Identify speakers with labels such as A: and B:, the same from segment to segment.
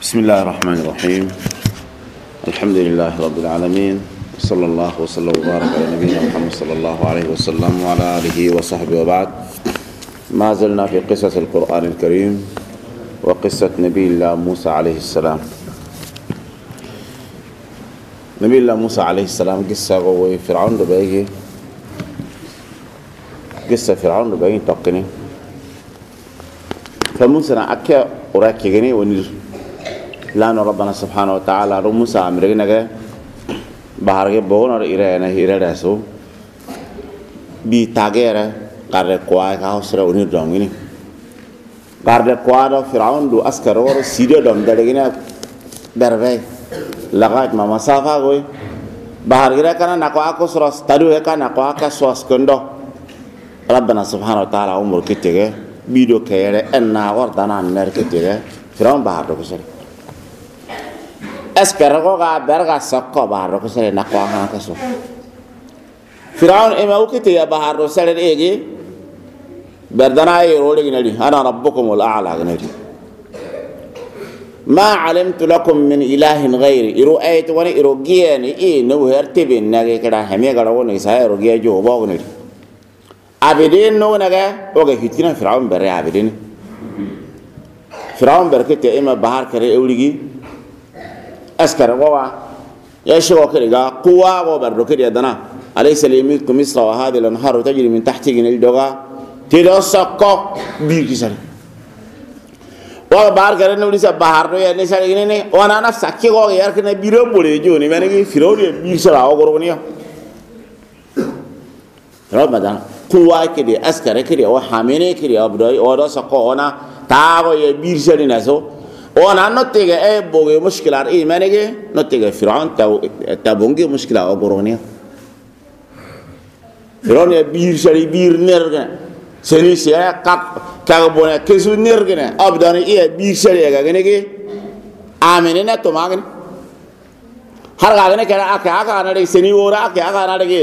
A: بسم الله الرحمن الرحيم. الحمد لله رب العالمين، صلى الله وسلم وبارك على نبينا محمد صلى الله عليه وسلم وعلى آله وصحبه وبعد. ما زلنا في قصة القرآن الكريم وقصة نبي الله موسى عليه السلام. نبي الله موسى عليه السلام قصة قوي فرعون بيجي قصة فرعون بيجي تقني فموسى أكيا وراكيني ونيل لأن ربنا سبحانه وتعالى موسى أمريكنا كه بحرك بون اور إيران رسو بيتاجره كارد قواه كهوسرة ونيل داميني كارد قواه فرعون دو أسكارور سيرة دام دارينا بربع لغاية ما مسافة قوي بحرك كنا نقوى كسرس تدوه كنا نقوى كسواس كندو ربنا سبحانه وتعالى عمر كتير بيدو كيره الناور دانا نر كتير فرعون بحر كسر أسكره برغا سكوا بحر كسر نقوى هان كسر فرعون إما وكتير بحر كسر إيجي بردنا يرولي جنادي أنا ربكم الأعلى جنادي ما علمت لكم من إله غيري إرو أيت وني إرو جياني إيه نوهر تبين نجى كده همية كده نساء إرو جيا جو باغ نادي عبدين نو نجى وجه هتينا فرعون بري عبدين فرعون بركت إما بحر كره أوليجي أسكر قوا يشوا كده قوا وبرد كده دنا أليس ليملككم مصر وهذه الأنهار تجري من تحت جنال دوغا تلصق بيركسر وبحر كره نولي سبحر نو يعني سر جنني وانا نفس أكيد قوا يار كنا بيرم بولي جوني يعني كي فرعون بيرسل أو قربانيا فرعون بدنا قوا كده أسكر كده وحامينه كده أبداي ودا سقوا أنا تاغو يبيرسل ناسو وانا نتيجة ايه بوغي مشكلة ايه مانيجي نتيجة فرعون تابونجي مشكلة او قرونيا فرعون يبيرسل يبير نرغن سني سيا كاغبونا كسو نرغن ابداني ايه بيرسل يغنيجي آمنين توماغن هر غاغن كده اكا انا دي سني ورا اكا انا دي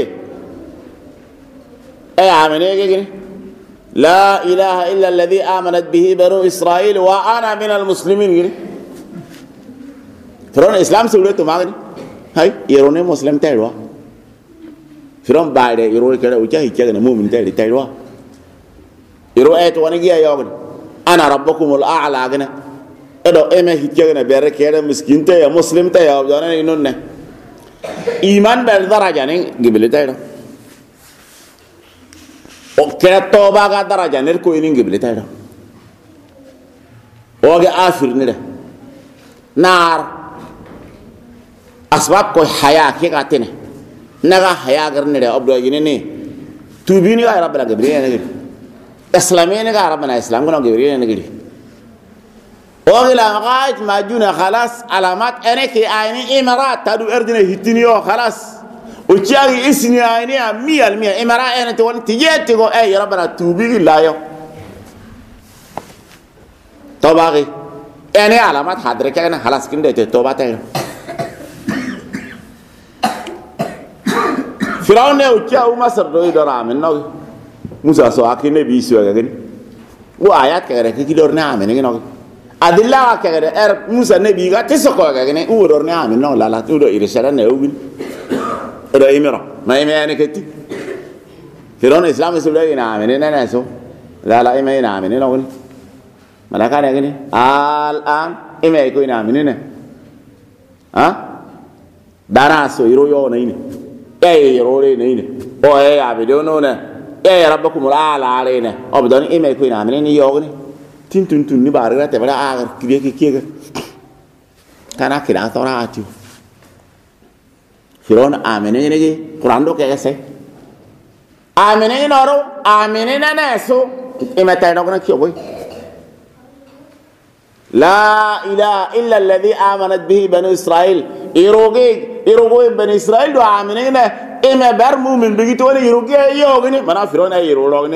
A: ايه آمنين لا إله إلا الذي آمنت به بنو إسرائيل وأنا من المسلمين غيري فرعون الإسلام سولته تماغني هاي يروني مسلم تايروا فرعون بعد يروني كذا وجاه يجاه نمومن تايروا يرو أيت وانجيا يومن أنا ربكم الأعلى أغنى إذا إما يجاه نبيرك كذا مسكين تايا مسلم تايا وجانا ينون إيمان بالدرجة نين قبل تايروا كنا توبة قدر جانر كوي نيجي بلتايدا وجا آخر نده نار أسباب كوي حياة كي قاتنه نجا حياة قرنده أبدا جنني توبيني كا ربنا جبريل نجري إسلامي كا ربنا إسلام كنا جبريل نجري وجا لغاية ما جونا خلاص علامات أنا كي عيني إمارات تدو أردنا هتنيو خلاص وتشاري إسني عينيها 100% إمارات أنا تقول تجيت تقول أي ربنا توبي لا يو توباغي أنا علامات حضرتك أنا خلاص كنده توبة تاني فرعون ne ukia umasar do idora amen no musa so akine bi so ga gani wo ayat ka gare ki dor na amen ngi no adilla ka gare er musa ne bi ga tiso ko ga gani u dor na amen no la la do irisara ne ubin oda imira ma ime yani keti فرعون الإسلام يسولي ينامين أنا نسوا لا إما ينامين نقول ملاك أنا كني الآن إما يكون ينامين ها داراسو يرويو نيني أي يروي نيني أو أي عبدوننا أي ربكم الأعلى علينا أبدان إما يكون ينامين يوغني تين تون تون نبارك تبلا آخر كذا كان أكيد أثرا أتيو فرعون آمنين نجي قرآن دو كيسه آمنين أرو آمنين ناسو إما تينوكنا كيوبي لا إله إلا الذي آمنت به بنو إسرائيل إيروغي بنو إسرائيل دو آمنين إما برمو من بيجتوني إيروغي يوغني منا فرعون إيروغني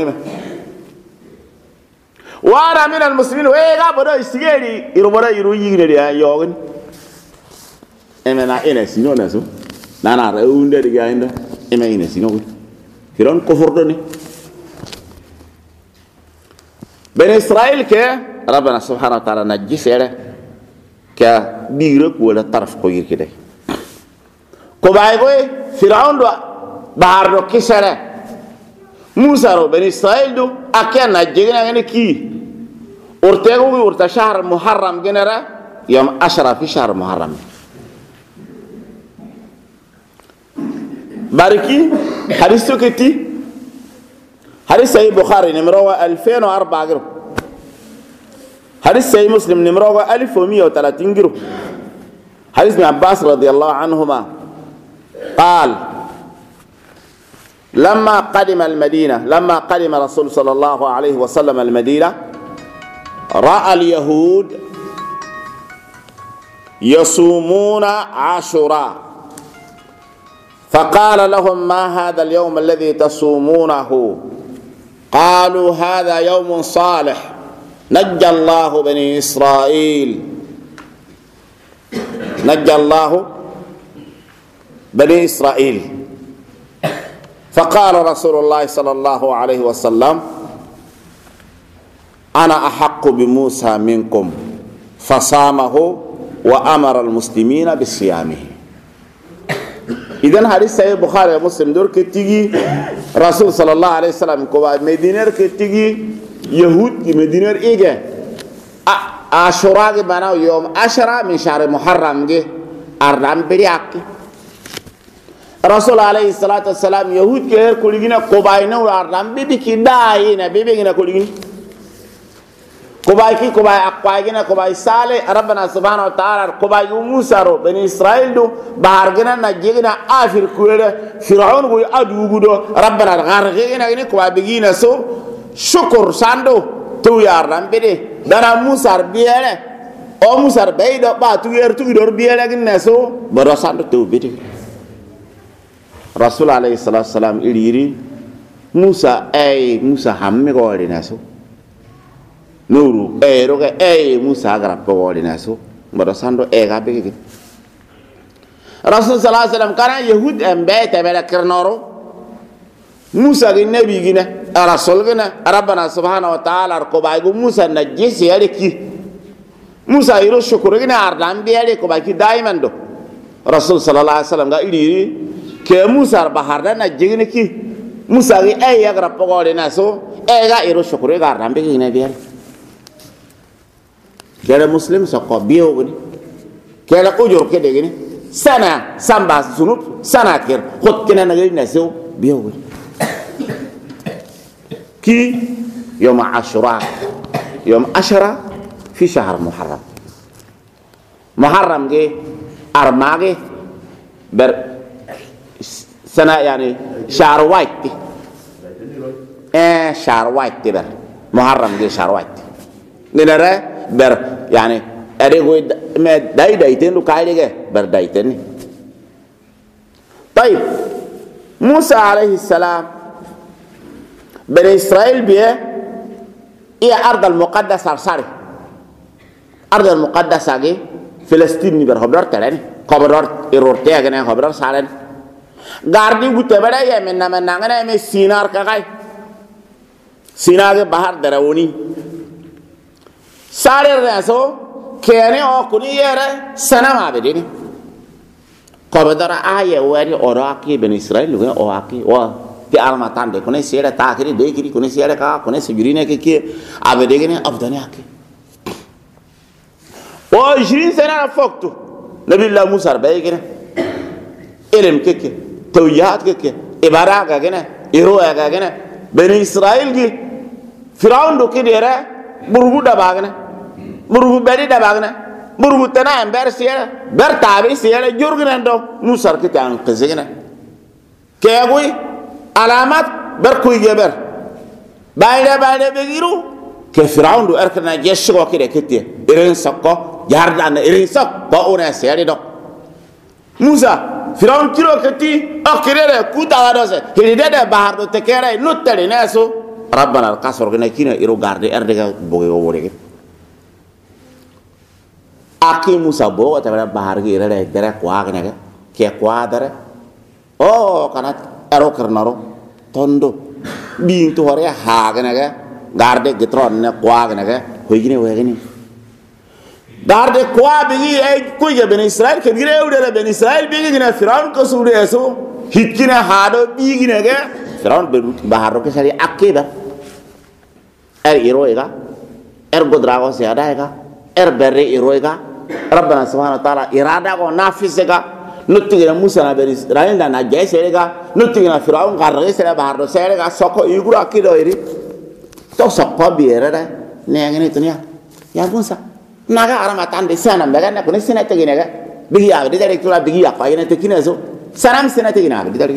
A: وانا من المسلمين ويغا بدا يستغيري إيروبدا إيروغي يوغني إما نا إنا سينو ناسو نانا رأوندا دي جايندا إما إنا سينو فرعون كفر دوني بني إسرائيل كه ربنا سبحانه وتعالى نجي سيره ka bigro ko la taraf ko yirkide ko bay go fir'aun do bahar do kisara musa ro bani israil do akena jegna ngene ki urtego urta shahr muharram genera yom 10 fi shahr muharram bariki hadith to kiti hadith sahih bukhari numero 2004 giro hadith sahih muslim numero 1130 giro hadith ibn abbas radiyallahu anhuma قال لما قدم رسول صلى الله عليه وسلم المدينة رأى اليهود يصومون عاشوراء فقال لهم ما هذا اليوم الذي تصومونه قالوا هذا يوم صالح نجى الله بني إسرائيل بني إسرائيل فقال رسول الله صلى الله عليه وسلم أنا أحق بموسى منكم فصامه وأمر المسلمين بصيامه. إذن حديث صحيح البخاري ومسلم دور كتيجي رسول صلى الله عليه وسلم كوا مدينة كتيجي يهود مدينة إيجا عاشوراء بناو يوم 10 من شهر محرم جه أرنام برياك رسول عليه الصلاة والسلام يهود كهر كلنا كوباينا وأرنام بيبي كداينا بيبي كنا كلنا كوباي أقواينا كوباي سالة ربنا سبحانه وتعالى كوباي موسى رو بني إسرائيل دو بارجنا نجينا آخر كويلة فرعون كوي أدوغو ربنا غارجنا كنا كوباي بيجينا سو شكر ساندو تو يارنام بيدي دانا موسى بياله أو موسى بيدو باتو يرتو بياله كنا سو براساندو تو بيدي رسول عليه الصلاة والسلام إليري موسى همي قولي ناسو نورو روغا موسى غرب قولي ناسو برساندو غابي رسول صلى الله عليه وسلم كان يهود أمبيت بلا كرنورو موسى النبي جنا رسول جنا ربنا سبحانه وتعالى ركوبايغو موسى نجيس يالكي موسى يرو شكر جنا أردان بيالي كوبايكي دايما دو رسول صلى الله عليه وسلم قال إليري ke musa baharda na jigni ki musa gi ay yagra pogole na so ga iro shukure ga rambe gi ne bier kera muslim so ko biyo gni kera ujur ke de gni sana samba sunub sana kir khot kena na gi na so biyo gni ki يوم عاشوراء يوم 10 في شهر محرم جه أرماجه بر سنة يعني شهر وايت شهر وايت بر محرم جه شهر وايت نرى بر يعني أريكوا ما دايتين لو كايلة بر دايتين. طيب موسى عليه السلام بني إسرائيل بيه إيه أرض المقدسة أرسالي أرض المقدسة جي فلسطين نبر خبر تلاني خبر إيروتيا كنا خبر سالن غاردي بتبرع يا من نعنا يا من سينار كاي سينار के बाहर दरवनी सारे रैसो कहने और कुनी ये रहे सनम आवे देनी खबर दरा आये वारी और आके बनी इस्राएल लोग और आके और कि आलमातान देखो ने सेरा ताकरी देखरी कुने सेरा का कुने सजुरी ने के आवे देखने अब धने आके और 20 سنة فوقته نبي الله موسى بيجينا علم كيك تويات كيك إبارة كأجنا إيروه كأجنا بني إسرائيل كي فرعون دوكي ديره برغو دباغنا برغو بدي دباغنا برغو تنا أمبر سيرة برتابي سيرة جورغنا دو موسى كتان قزينا كأقوي علامات بركوي جبر بعد بيجيرو كفرعون دو أركنا جيشوا كده كتير إيرين سكوا جاردان إيرين سك باونا سيرة دو موسى فرعون كيلو كتي أكيرة كوتا هذا هيدا ده بحر دو تكيرة نوتري ناسو ربنا القصر كنا كنا إيرو جاردي أردك بوجي بوجي أكيد موسى بوه تبع بحر كيرة ده كيرة كوا كنا كيا كوا ده أو كانت أرو كرنارو توندو بين تو هريا هاغنا جاردي جترون كوا كنا هويجني darde kwa bigi ay ko je ben Israel ke gire ude ben Israel bigi gina Firaun ko sude eso hikina hado bigi ne ge Firaun be baharo ke sari akeba iroiga godrago se adaega berre iroiga rabbana subhanahu wa ta'ala irada ko nafisega nutigina Musa na ben Israel na jaisega nutigina Firaun garre se baharo serega soko igura akido iri to sokko biere da ne ngene tunya ya Musa naga aramatan de sana mega na kone sina tegine ga bigi ya de dare kula bigi ya pa ina tekine so sanam sina tegina de dare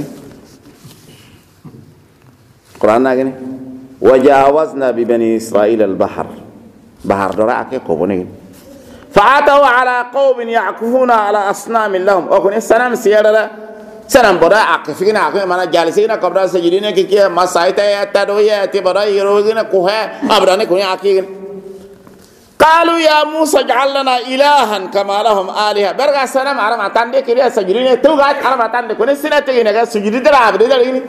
A: Quran na gene wajawazna bi bani Israil al bahr bahar dara ke ko bone fa'atu ala qaumin ya'kufuna ala asnam lahum o kone sanam siyara sanam boda akfina ko mana jalisina kabra sajidine ke masaita ya tadwiya tibara yirogina ko ha abrane ko akigin قالوا يا موسى اجعل لنا إلها كما لهم آلهة برغا سلام على ما تاندي كريا سجدين توغات على ما تاندي كون سنه تينا سجدي درا بدرين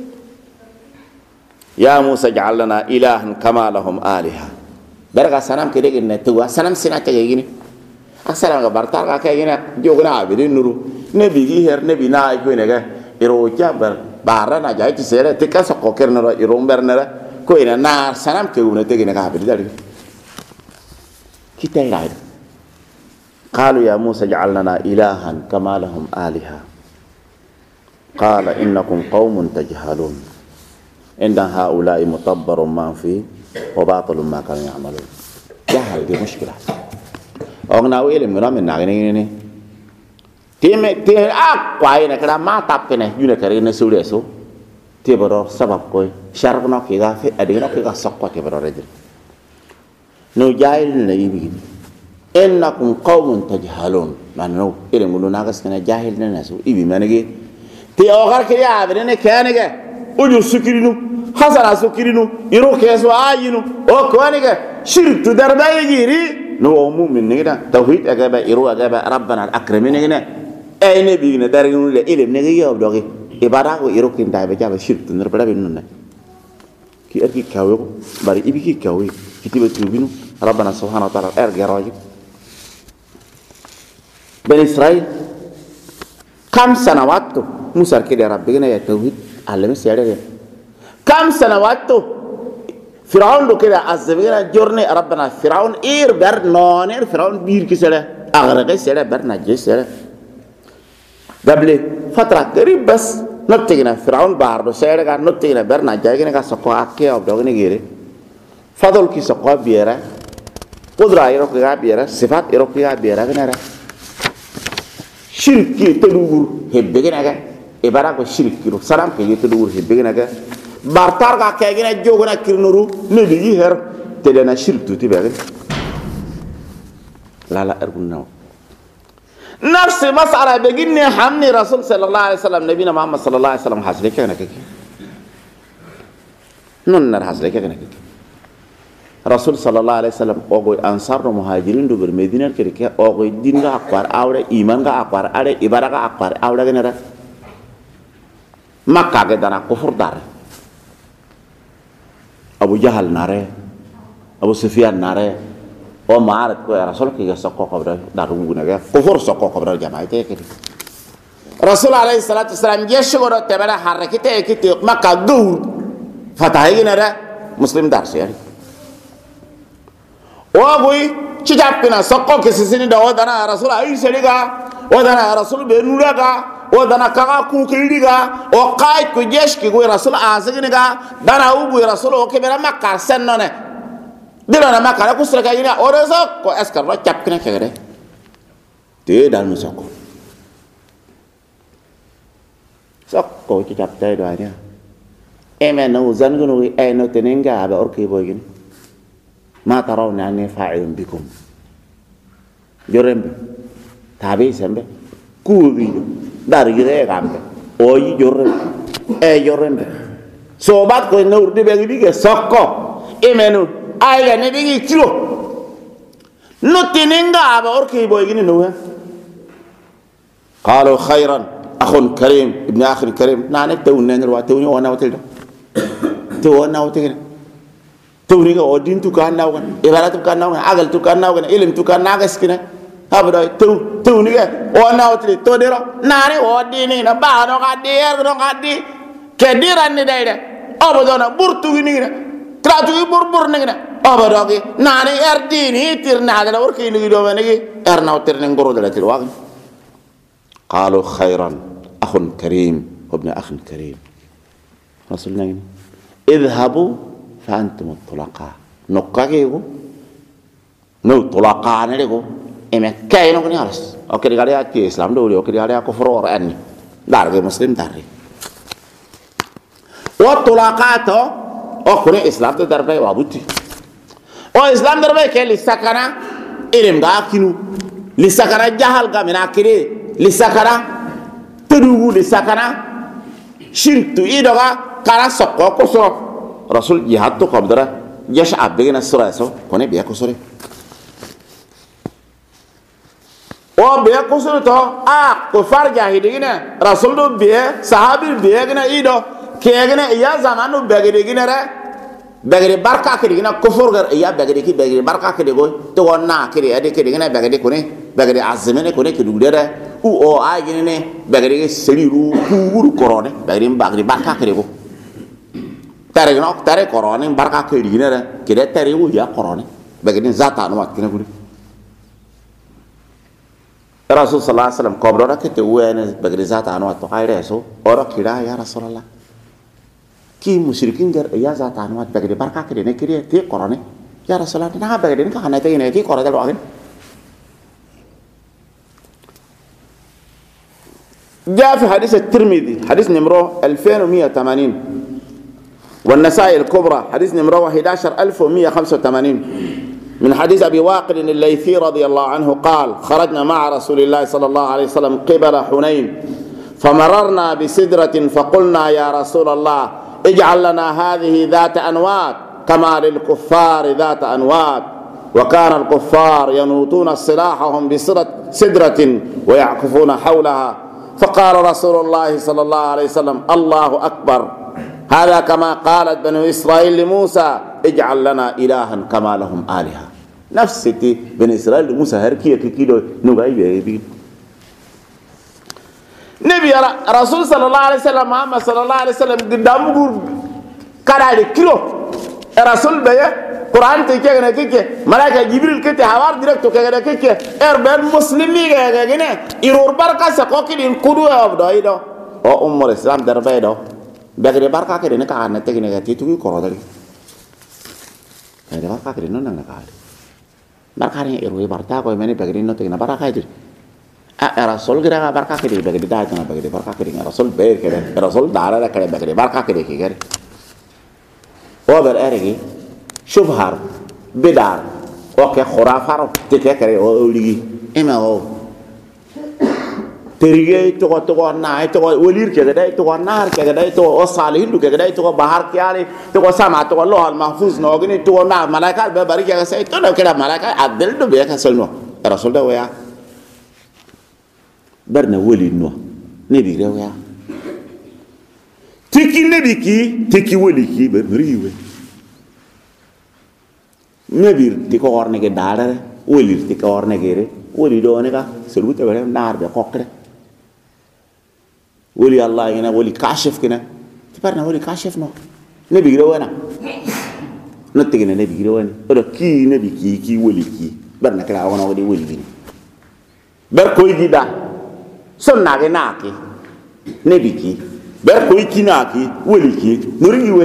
A: يا موسى اجعل لنا إلها كما لهم آلهة برغا سلام كريا ان توغا سلام سنه تيغيني السلام برتار كاينا جوغنا بدين نورو نبي هير نبي نا كوينغا يروجا بارنا جاي تسيره تكاسو كوكرنرا يرومبرنرا كوينا نار سلام كيونا تيغينا بدرين kita iraid qalu ya Musa ij'al lana ilahan kama lahum aliha qala innakum qaumun tajhalun inna haula'i mutabbarun ma fi wa batilun ma kanu ya'malun jahal di mushkilah ogna wele mena nagini time te akwa ina kala ma tapene yune kare na sure so te boro sabab koy sharqna ki ga fe adina ki ga sokko ke boro redir no jahil na yibi innakum qaumun tajhalun manu ile ngulu nagas kana jahil na nasu ibi manage te ogar kriya abene kanege uju sukirinu hasana sukirinu iro keso ayinu o konege shirku darbaye jiri no mu'min nigida tauhid agaba iro agaba rabbana al-akram nigina ay nabi na darinu le ile nigi yob dogi ibada ko iro kinta be jaba shirku narbada binunna ki arki kawe bari ibi ki kawe kitiba tubinu rabbana subhanahu wa ta'ala ergeroji ben Israel kam sanawatu Musa kide rabbina ya tauhid alame sere kam sanawatu Firaun do kida azbina jorne rabbana Firaun ber noner Firaun bir kisere agrege sere ber najisere dable fatra qarib bas nottigina Firaun bardo sere ga nottigina ber najagina ga sokko akke obdogene gere fadol ki sokko biera qudra iro ki ga biera sifat iro ki ga biera ganara shirki tedugur hebbe gena ibara ko shirki ro salam ke tedugur hebbe gena bartar ga ke gena jogona kirnuru ne bi her te dana shirku ti be la ergunna nafs mas'ala be ginne hamni rasul sallallahu alaihi wasallam nabina muhammad sallallahu alaihi wasallam hasle ke ke non nar hasle ke rasul sallallahu alaihi wasallam ogo ansar no muhajirin do ber medina ke ogo dinga akwar awre iman ga akwar are ibara ga akwar awre genera makka ga dana kufur dar abu jahal nare abu sufyan nare o maarat ko rasul ke sokko ko dar nguna ga kufur sokko ko jamaah te ke rasul alaihi salatu wasallam yesho ro tebara harakite ke makka go fatahi genera muslim dar se wagui chijapina sokko ke sisini da wadana rasul ayi seriga wadana rasul benuraga wadana kaga ku kiriga o kai ku jeshki go rasul azigniga dana ubu rasul o ke bera makka sennone dilana makka ku sirga ina o reso ko eskar ro chapkina kegere te dal musoko sokko chijapta do anya emeno zanguno e no tenenga ba orke boygin ما ترون أني فاعل بكم جرم تابي سامبه كوبي دار جري كامبه أوي جرم جرم sobat ko no de be bi ke sokko imenu ay ga ne bi kilo no tinenga ba orki boy gini no qalu khayran akhun karim ibn akhi karim na ne taw ne wa taw ni wana watel to wana watel tawni ga odin tu kan nawgan ibarat tu kan nawgan agal tu kan nawgan ilim tu kan nagas kina habda tawni ga o nawtri to dero nari odini na ba no ga der no ga di ke diran ni dayde abadona burtu ni na tratu burbur ni na abadagi nani erdini tirna da urki ni do manigi ernaw tirni ngoro da til wag qalu khairan akhun karim ibn akhin karim rasulna idhabu فأنتم الطلقاء نقاكيكو نو طلقاء نلقو إما كاينو كني خلاص أوكي قال يا كي إسلام دولي أوكي قال يا كفر وراني دارك مسلم داري والطلقاء تو أوكي إسلام تو دربي وابوتي أو إسلام دربي كي لسكنا إلهم غاكينو لسكنا جهل غامنا كري لسكنا تدوغو لسكنا شركتو إيدوغا كارا سقو كسو Rasul jihad tu kabdara yash'ab begina sura so kone biya kusore o biya kusore to ko far jahidi gina rasul do biya sahabi biya gina ido kegina iya zamanu begede gina re begede barka kedi gina kufur gar iya begede ki begede barka kedi go to wonna kedi ade kedi gina begede kone begede azmene kone kedi dere o a gina ne begede seriru kuru korone begede barka kedi go tare no tare korone barka ke dinere kede tare u ya korone bagini zata no mat kene guri rasul sallallahu alaihi wasallam kobra ke te wene bagini zata no mat kayre so ora kira ya rasulullah ki musyrikin jar ya zata no mat bagini barka ke ne kire te korone ya rasulullah na bagini ka hanate ne ki korone lo agin جاء في حديث الترمذي حديث نمره 2180 والنسائي الكبرى حديث نمرة 11185 من حديث أبي واقد الليثي رضي الله عنه قال خرجنا مع رسول الله صلى الله عليه وسلم قبل حنين فمررنا بسدرة فقلنا يا رسول الله اجعل لنا هذه ذات أنوات كما للكفار ذات أنوات وكان الكفار ينوطون سلاحهم بسدرة ويعكفون حولها فقال رسول الله صلى الله عليه وسلم الله أكبر هذا كما قالت بنو إسرائيل لموسى اجعل لنا إلها كما لهم آلهة نفسي بنو إسرائيل لموسى هركية كيلو نغاي بيبي نبي رسول صلى الله عليه وسلم محمد صلى الله عليه وسلم قدام بور كارالي كيلو رسول بيه قرآن تيجي كنا كيكي ملاك جبريل كتي حوار ديركتو كنا كيكي إربان مسلمي كنا إرور بركة سقوكي دين كدو أبدا إيدو أو الإسلام دربا إيدو bagade barka ke ne ka na te ne ga titu ko rodali bagade barka ke no na ka barka ne ero barta ko mene bagade no te na barka ke rasul gira barka ke bagade da na bagade barka ke rasul be ke rasul dara da ke bagade barka ke ke o ber eregi shubhar bidar o ke khurafar te ke o ligi ema o terige to na to wolir ke gadai to nar ke gadai to o salihin ke gadai to bahar ke ali to sama to Allah al mahfuz no gini to na malaika be bari ke sai to na keda malaika adel do be ka selno rasul da waya barna woli no ne bi rewa tiki ne bi ki tiki woli ki be riwe ne bir ti ko orne ke dare wolir ti ko orne ke re woli do ne ka selu te be nar be kokre ولي الله هنا ولي كاشف كنا تبارنا ولي كاشف نو نبي جروانا نتيجة نبي جروانا ولا كي نبي كي ولي كي برنا كلا وانا ولي كي بركوي جدا سنة ناكي نبي كي بركوي كي ناكي ولي كي نوريوه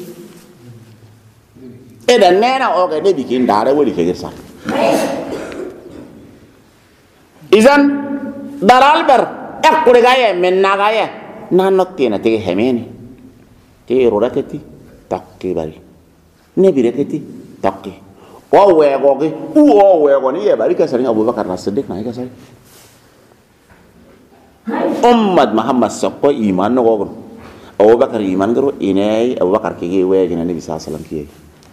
A: إذا نينا أوكي نبي كي نداره ولي كي جرسال إذن دارال بر أقول gaya menna gaya nanokti na tege hemeni te roraketi takki bari ne bireketi takki o wego ni ya bari kasari Abu Bakar As-Siddiq na kasari ummad Muhammad sakko iman no gogo Abu Bakar iman garo inai Abu Bakar kige wege na Nabi sallallahu alaihi wasallam kige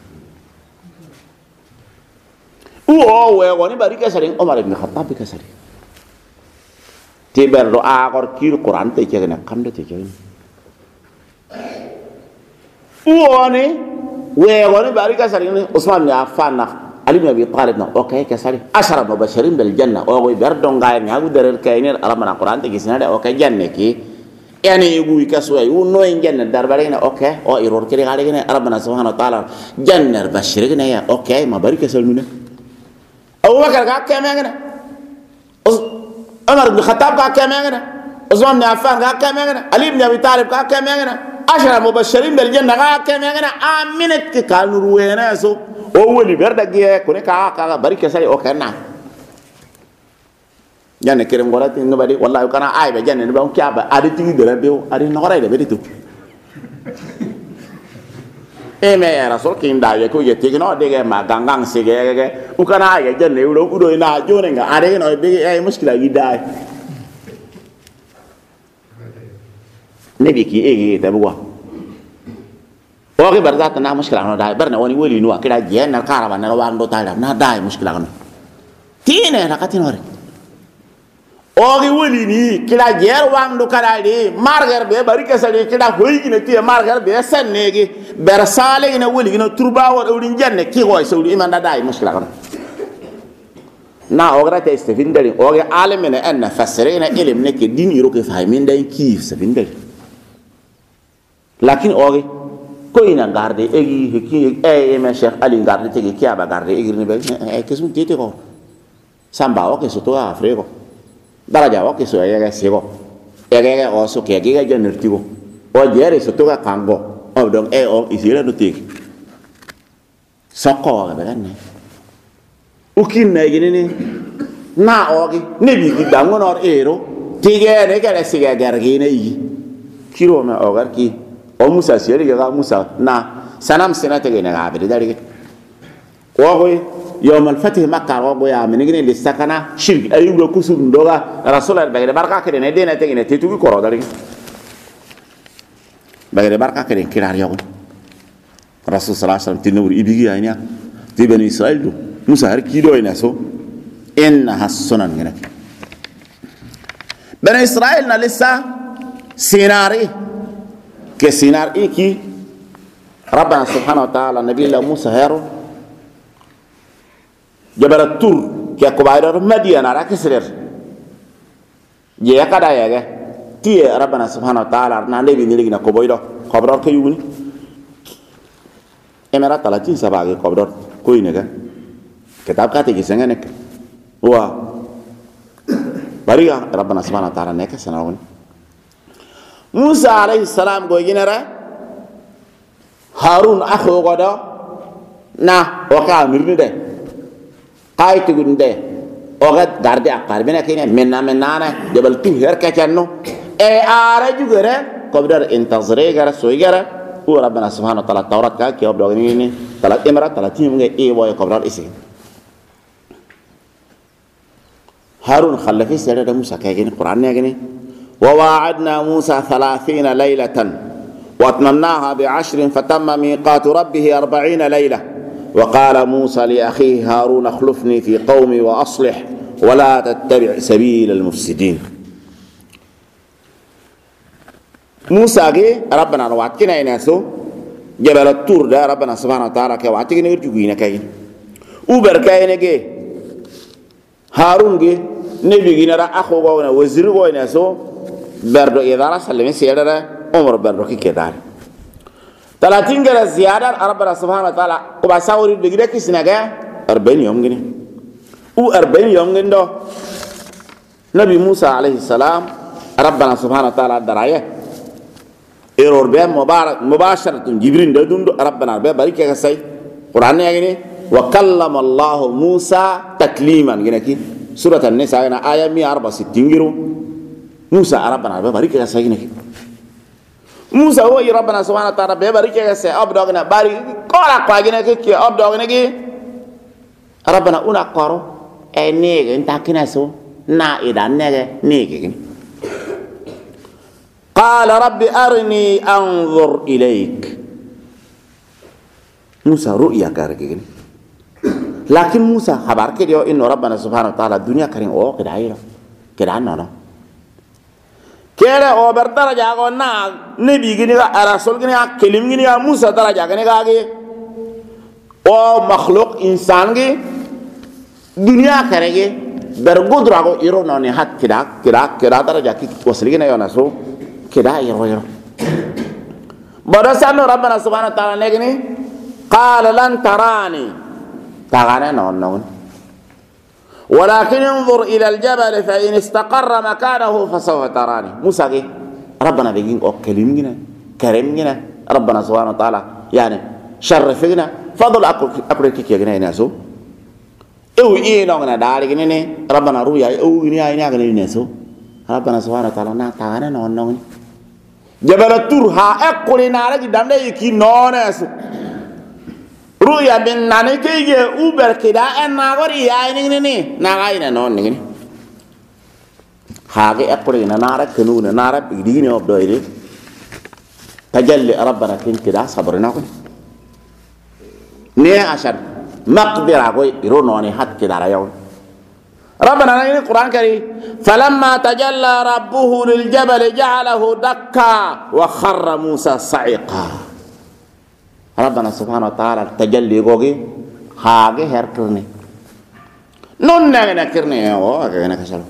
A: wego ni bari kasari Umar ibn Khattab kasari tiber do agor kir Quran te kene kamde te kene uone ويغوني بارك سرين عثمان بن عفان علي بن ابي طالب اوكي كسري 10 مبشرين بالجنه او بردون غاي نياغو درر كاينير ربنا القران تجسنا ده اوكي جنة كي يعني يقول كسوي ونو جنة دربارين اوكي او يرور كري غالي ربنا سبحانه وتعالى جنة بشرين يا اوكي ما بارك سلمنا ابو بكر قال كم يغنا عمر بن الخطاب قال كم يغنا عثمان بن عفان قال كم يغنا علي بن ابي طالب قال كم يغنا 10 مبشرين بالجنه قال كم يغنا امنت كانوا روينا سو أولي بردقية كوني كا بريك سري أوكينا يعني كريم قالت إنه بدي والله يكون عايب جاني نبغى كيابا أدي تيجي دربيو أدي نقرأ بدي تو ما يا رسول كين دا يكو يتيجي نو ديجي ما غانغ سيجي وكان عايب جاني ولو كدو إنا جونينغا أدي نو بيجي أي مشكلة جدا نبي كي إيه تبغى oke berarti tanah muskilah no dai berna wani wali nuwa kira jen na karaban na wando tala na dai muskilah no tine na katin hore oke wali ni kira jer wando kara di margar be bari kesali kira hoyi ne tie margar be sannegi ber sale ne wali no turba wa dawdin jenne ki goy sawdi iman da dai muskilah no na ogra te istefindari oge alemene en fasirina ilim ne ke din yiro ke fahmin dai ki istefindari lakin oge ko ina garde egi hiki men Cheikh Ali garde tegi kiaba garde egi ni be kesum tete ko samba o ke soto afriko daraja o ke so ya sego ege o so ke ege ga nertigo o jere soto ga kango o don o isira no tegi sokko ga be ne ukin na gini ni na ogi ne bi gi dango no ero tige ne ga le siga gargi ne yi kiro ma o garki o musa seri ga musa na sanam senate ga na abri dari ko يوم الفتح مكة ربو يا من يجي للسكنة شرك أيوة كسر ندوغا رسول الله بعد بركة كده ندينا تيجي نتيتوي كورا داري بعد بركة كده كيرار يقول رسول صلى الله عليه وسلم تنور إبيجي أينيا تبني إسرائيل دو موسى هركيدو يناسو إنها السنن هنا بني إسرائيل نلسا سيناري كسينار إيكي ربنا سبحانه وتعالى نبي الله موسى هيرو جبل الطور كي كباير مدينة راكسر جيا كذا يا تي ربنا سبحانه وتعالى نالي بنيلي نكوبايرو كبرار كيوني إمارات 30 سبعة كبرار كوي نجا كتاب كاتي كيسنجنك هو بريء ربنا سبحانه وتعالى نك سناون موسى عليه السلام قوينرا هارون أخو قدا نا وكاميرني ده قايت تقولنده أوقات غاردي أقارب بينا كينه منا جبل تهير كأنه أرجو غيره كبر انتظره غيره سوي غيره هو ربنا سبحانه وتعالى التوراة كا كي أبدا غنيني تلا إمرأة تلا تيم غير واي كبر إسيه هارون خلفي سيرة موسى كأجني القرآن يجني وواعدنا موسى 30 ليلة واتممناها ب10 فتم ميقات ربه 40 ليلة وقال موسى لأخيه هارون اخلفني في قومي وأصلح ولا تتبع سبيل المفسدين موسى جي ربنا وعدكنا يناسو جبل الطور ده ربنا سبحانه وتعالى كوعدكنا يرجوينا كاين وبركاين جي هارون جي نبي جينا أخو جونا وزير جونا سو بردو إدارة سلمي سيادة عمر بردو كي كدار 30 جرى زيادة ربنا سبحانه وتعالى كبا ساوري بيجي كيسنا جا 40 يوم جنيه و 40 يوم جندو نبي موسى عليه السلام ربنا سبحانه وتعالى درايه إيرور بهم مباشرة جبريل دندو ربنا بارك يا سي قرآن يعني وكلم الله موسى تكليما جنيه كي سورة النساء هنا آية 164 جرو موسى ربنا بارك يا سي جنيه موسى هو ربنا سبحانه وتعالى ببارك يا سي أبدوغنا بارك كورا قاعدين كي أبدوغنا كي ربنا أنا قارو نيجي أنت كنا سو نا إذا نيجي قال ربي أرني أنظر إليك موسى رؤيا كاركين لكن موسى خبر كده إنه ربنا سبحانه وتعالى الدنيا كريم أو كده عيرة كده عننا كده أو بردرجة قلنا نبي جنيه رسول جنيه كلم جنيه موسى درجة جنيه كاجي o makhluk insan ge dunia karege ber gudrago iro noni hat kida daraja ki wasligina yona so kida iro badasano rabbana subhanahu wa ta'ala negni qala lan tarani tagana non ولكن انظر إلى الجبل فإن استقر مكانه فسوف تراني موسى كي ربنا بيجين أكلمنا كرمنا ربنا سبحانه وتعالى يعني شرفنا فضل أقول كي يجينا ناسو أو إيه نوعنا داري كني ربنا رويا أو إني أيني أغني ناسو ربنا سبحانه وتعالى ناتعنا نون جبل الطور ها أقول نارا جدنا يكي نوناسو ruya bin nani kege uber kida en nagori ya ini nagai na non ini hage akuri na nara kenu na nara bidini obdo ini tajalli rabbana kin kida sabrina ko ne ashad maqdira ko irono ni hat kida rayo rabbana ini quran kari falamma tajalla rabbuhu lil jabal ja'alahu dakka wa kharra musa sa'iqa ربنا سبحانه وتعالى تجلي غوغي هاغي هركرني نون نغنا كرني او غنا كسل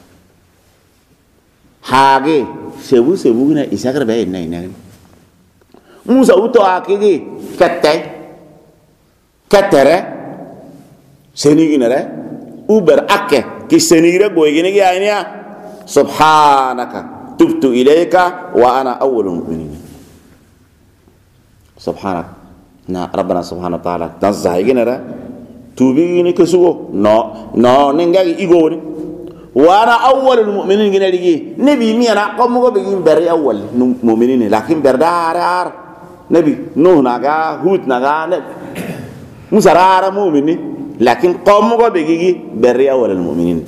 A: هاغي سبو غنا اساغر باي ناي موسى اوتو اكيغي كتره سنيغنره اوبر اكه كي سنيغره غوغيني غاينيا سبحانك تبت اليك وانا اول المؤمنين سبحانك na rabbana subhanahu wa ta'ala tazza iginara tubi ni kesugo no nengagi igoni wana awwalul mu'minin ginarigi nabi miyana qamugo begin bari awwal mu'minin lakin berdar nabi nuh naga hud naga musarara mu'minin lakin qamugo begigi bari awwalul mu'minin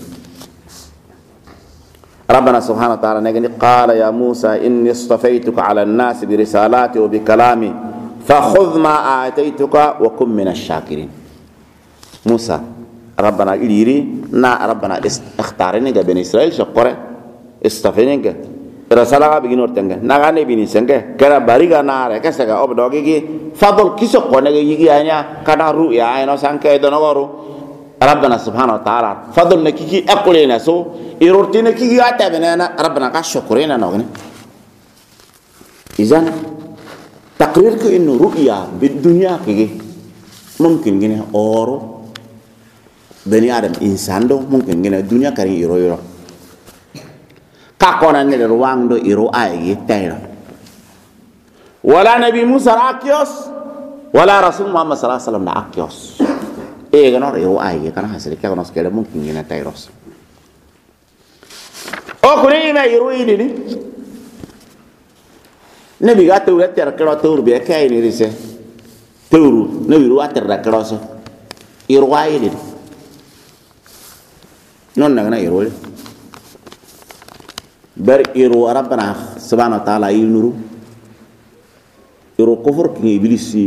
A: ربنا سبحانه وتعالى قال يا موسى إني اصطفيتك على الناس برسالاتي وبكلامي فخذ ما آتيتك وكن من الشاكرين موسى ربنا إليري ربنا اختارني بني إسرائيل شقرة استفينك رسالة بيجنور تنجا نغاني بني سنجا كرا باريغا نار كسكا أبدوغي فضل كيسو قنجا يجي أنيا كنا رؤيا أينو سانكا يدنغورو ربنا سبحانه وتعالى فضل نكيكي أقولينا سو إيرورتي نكيكي أتابنا ربنا كشكرين نغني إذن تقرير إنه رؤيا بالدنيا كي ممكن جنيه أورو بني آدم إنسان دو ممكن جنيه الدنيا كريه يرو كأكون أن الروان دو يرو أيه تيرا ولا نبي موسى أكيوس ولا رسول محمد صلى الله عليه وسلم أكيوس إيه كنا يرو أيه كنا حسنا كنا سكيل ممكن جنيه تيروس أو كنيه ما يرو يدني nabi ga tawra ter kro tawr be kay ni rise tawru nabi ru ater da kro so irwaye de non na irwole bar iru rabbana subhanahu wa ta'ala yunuru iru kufur ki iblis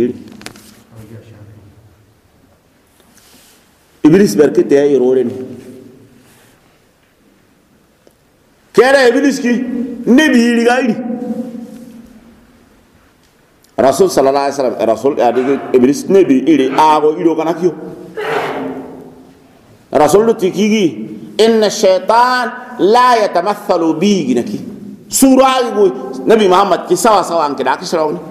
A: bar ke te irole ni kere iblis ki nabi ligaidi Rasul sallallahu alaihi wasallam Rasul adi iblis nabi iri ago ido kanakyo Rasul tikigi inna syaitan la yatamathalu bi ginaki surah go nabi Muhammad ki sawa an kida kisraw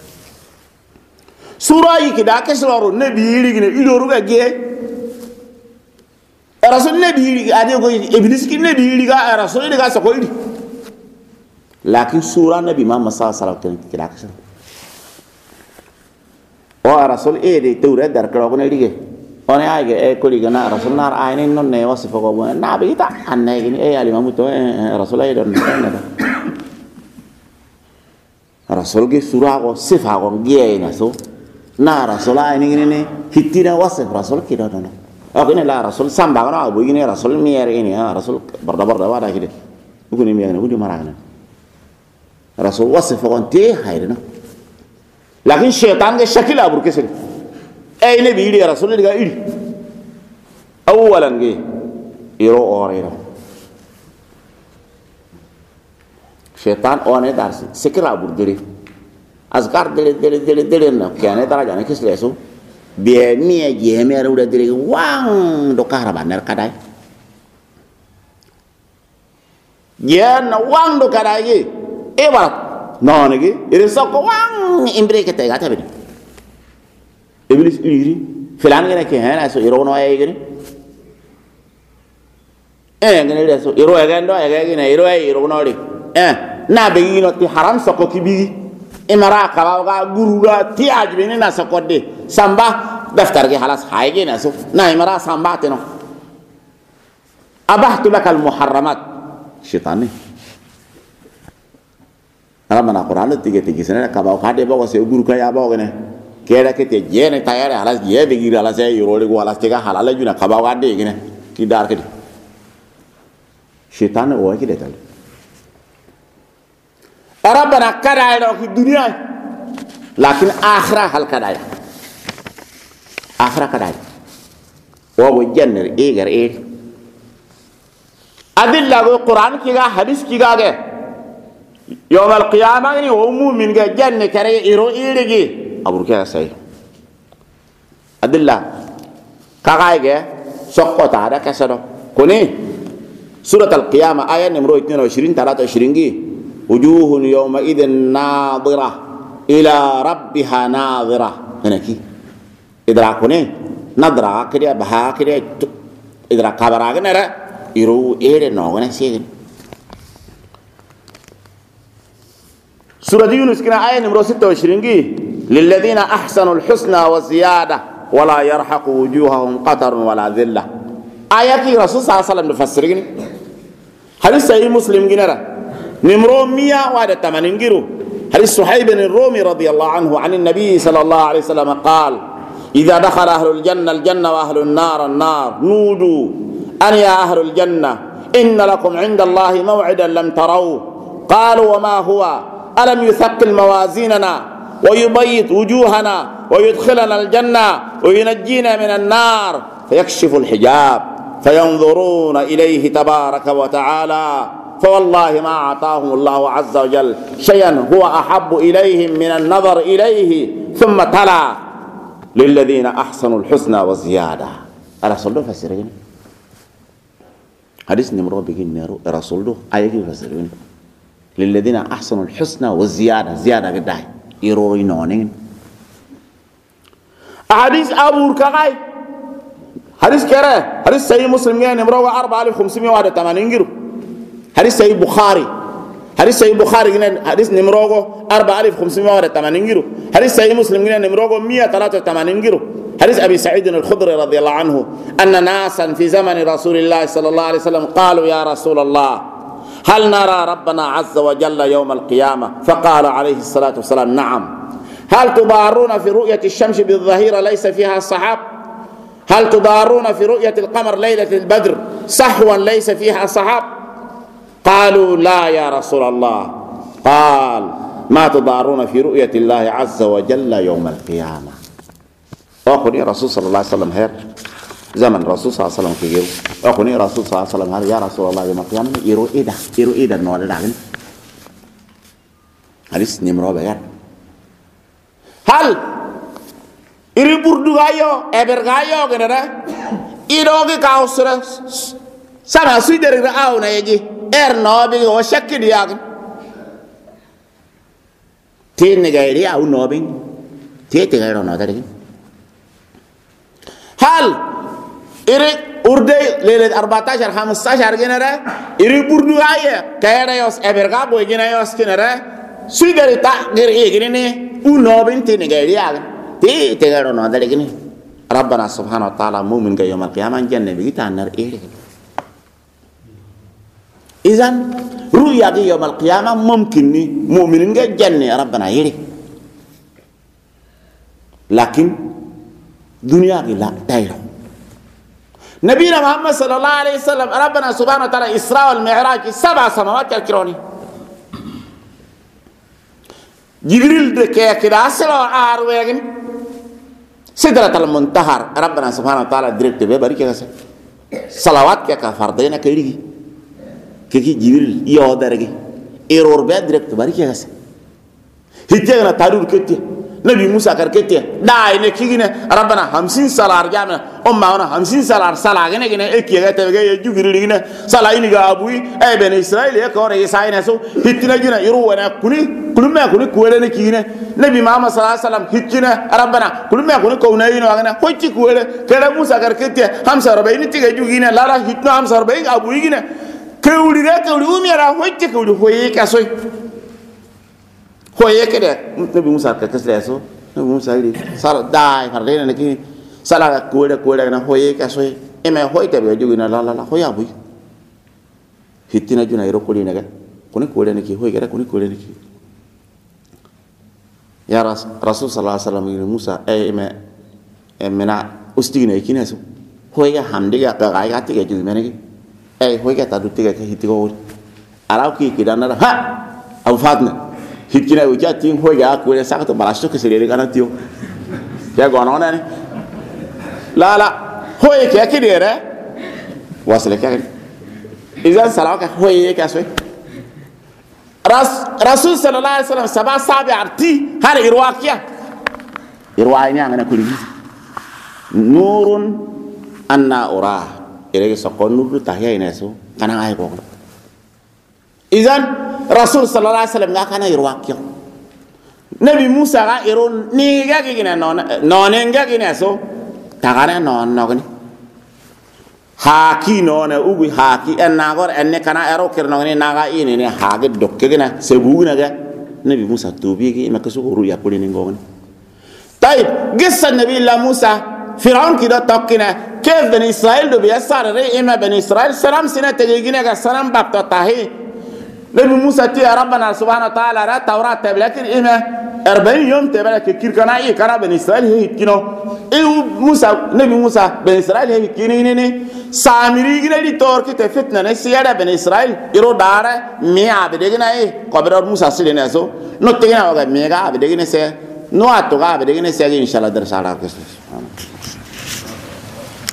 A: surah ki da kisraw nabi iri gine ido ruga ge Rasul nabi iri adi go iblis ki nabi iri ga Rasul iri ga sako iri lakin surah nabi Muhammad sallallahu alaihi wasallam kida kisraw o rasul de tawra dar kro ne dige one ayge ko liga na rasul nar ayne non ne wasifo ko na be ta anne gini ali mamu to rasul ay don na rasul ge sura ko sifa ko giye na so na rasul ayne gini ne hitina wasif rasul ki don o gini la rasul samba ko na bu gini rasul miyer gini rasul barda wada kide bu ni miyer ne bu di maragna rasul wasif ko te hayrina لكن الشيطان شكل أبو كسر أي نبي يدي رسول الله يدي أولاً جي يرو أوريرا الشيطان أونه دارس سكر أبو دري أذكار دل نا كيانة ترى جانا كسر يسوع be mi e je me ru dire wang do kahraban ner kadai yen wang do kadai gi e barat non gi ire sokko wang imbre ke te gata be iblis iri filan ngene ke hana so iro no ay gini ngene le so iro ega ndo ega gini iro no ri na be gi no ti haram sokko ki bi imara kala ga guru ga ti ajbe ni na sokko de samba daftar ge halas hayge na so na imara samba te no abahtu laka al muharramat shaytan ramana qur'an tige sene ka ba khade ba ko se guru ka ya ba gene kera ke te jene tayare halas je be gira halas e yoro le ko halas te ga halala juna ka ba gade gene ki dar ke shaytan o ki detal rabbana kada ro ki dunya lakin akhirah hal kada akhirah kada wa bo janner e gar e adilla go qur'an ki ga hadis ki ga ge يوم القيامة يعني ومو من جنة كريه إيرو إيرجي أبو كذا ساي أدلة كعاية سقط هذا كسره كوني سورة القيامة آية نمرة 22 23 جي وجوه يومئذ ناظرة إلى ربها ناظرة هنا كي إذا كوني نظرة كده بها كده إذا كبرها كده إيرو إير نوعنا سيجن سورة يونس كنا آية نمرة 26 للذين أحسنوا الحسنى وزيادة ولا يرحق وجوههم قتر ولا ذلة آية كي رسول صلى الله عليه وسلم نفسرين حديث صحيح مسلم جنرا نمرة 180 جرو حديث صهيب بن الرومي رضي الله عنه عن النبي صلى الله عليه وسلم قال إذا دخل أهل الجنة الجنة وأهل النار النار نودوا أن يا أهل الجنة إن لكم عند الله موعدا لم تروه قالوا وما هو ألم يثقل موازيننا ويبيض وجوهنا ويدخلنا الجنة وينجينا من النار فيكشف الحجاب فينظرون إليه تبارك وتعالى فوالله ما أعطاهم الله عز وجل شيئا هو أحب إليهم من النظر إليه ثم تلا للذين أحسنوا الحسنى والزيادة الرسول ده فسرين حديث نمرو بيجين الرسول ده أيجي فسرين للذين أحسنوا الحسنى والزيادة زيادة قداي يروي نونين حديث أبو ركاي حديث كره حديث سيد مسلم يعني نمرو 4581 جرو حديث سيد بخاري حديث سيد بخاري حديث نمرو 4581 جرو حديث سيد مسلم يعني نمرو 183 جرو حديث أبي سعيد الخدري رضي الله عنه أن ناسا في زمن رسول الله صلى الله عليه وسلم قالوا يا رسول الله هل نرى ربنا عز وجل يوم القيامة فقال عليه الصلاة والسلام نعم هل تضارون في رؤية الشمس بالظهيرة ليس فيها صحاب هل تضارون في رؤية القمر ليلة البدر صحوا ليس فيها صحاب قالوا لا يا رسول الله قال ما تضارون في رؤية الله عز وجل يوم القيامة أقول يا رسول صلى الله عليه وسلم هير زمن رسول صلى الله عليه وسلم كيجو أكوني رسول صلى الله عليه وسلم هذا يا رسول الله يوم القيامة يرو إيدا نور العين حديث نمرة بيان هل إري بردوغايو إبرغايو كنرا إيروغي كاوسرا سما سيدر أو نيجي نوبي وشك دياغ تين نغيري أو نوبي تين تغيرو نودري هل إري أردي ليلة 14 15 جنرا إري بردوغايو كيرا يوس إبرغا بوي جنا يوس كنرا سيدر تغير إيه جنني أو نوبي تين نغيري أغ تين تغيرو نودري جنني ربنا سبحانه وتعالى مؤمن يوم القيامة جنة بيجي النار إيه إذن رؤيا يوم القيامة ممكن مؤمنين جنة ربنا يري لكن دنيا لا دايرو نبينا محمد صلى الله عليه وسلم ربنا سبحانه وتعالى إسراء والمعراج 7 سماوات الكروني جبريل دكيا كده أسرع أرويجن سدرة المنتهى ربنا سبحانه وتعالى دريكت ببركة صلوات كفردين كيري كي جبريل يودرجي إيرور بدرك تبارك يا سي هتيجنا تارور كتير nabi Musa karkete da ine kigine rabbana 50 salar jamna umma ona 50 salar sala gene ekiga tege jugiri gine sala ini ga abui e ben Israel e ko re sayna so hitina jina iru wana kuni kulme kuni kuwele ne kigine nabi Muhammad sallallahu alaihi wasallam hitina rabbana kulme kuni ko na yino ngana hoyti kuwele kala Musa karkete 45 tige jugine lara hitno 45 abui gine kewuli umira hoyti kewuli hoye kasoy hoye kede nabi Musa ka kasleso nabi Musa ri sar dai farde ne ki sala kuwele na hoye kasoy eme hoyte be jugina la hoya bui hitina juna iro kuli ne ga kuni kuwele ne ki hoye kede kuni kuwele ne ki ya rasul sallallahu alaihi wasallam Musa emena ustigina ikine so hoye hamdiga ka ga tige jumene ki hoye ka tadu tige ka hitigo araw ki kidana ha abu fatna hitkina uja ting hoye ga kuwele sakato balasto ke sele kana tio ya gonona ne la hoye ke kidere wasle ka izan salaka hoye ka so rasul sallallahu alaihi wasallam sabah sabi arti har irwaqiya irwaini angana kuligi nurun anna ura irege sokon nuru tahya ineso kana ay ko izan rasul sallallahu alaihi wasallam ngakana irwaqiya nabi Musa ga iron ni ga gina non nga gina so tagana non nogni haki nona ubi haki enagor enne kana ero kirno ni naga ini ne hage dokke gina sebugna ga nabi Musa tubi gi makasu uru ya kulini ngoni tayib gissa nabi la Musa Firaun kida tokkina kef ben Israel do biya sarre ima ben Israel salam sina tegigina ga salam babta tahi nabi Musa ti rabbana subhanahu wa ta'ala ra tawrat tablakin ima 40 يوم تبارك كير كنا إيه كنا بني إسرائيل هي كنا إيه موسى نبي موسى بني إسرائيل هي كنا سامري كنا دي تور كي تفتنا نسيا بني إسرائيل يرو دارا مية عبدنا إيه قبل موسى سيلنا سو نو تيجي وقت مية عبدنا سيا نو أتوقع عبدنا سيا إن شاء الله درس على كسر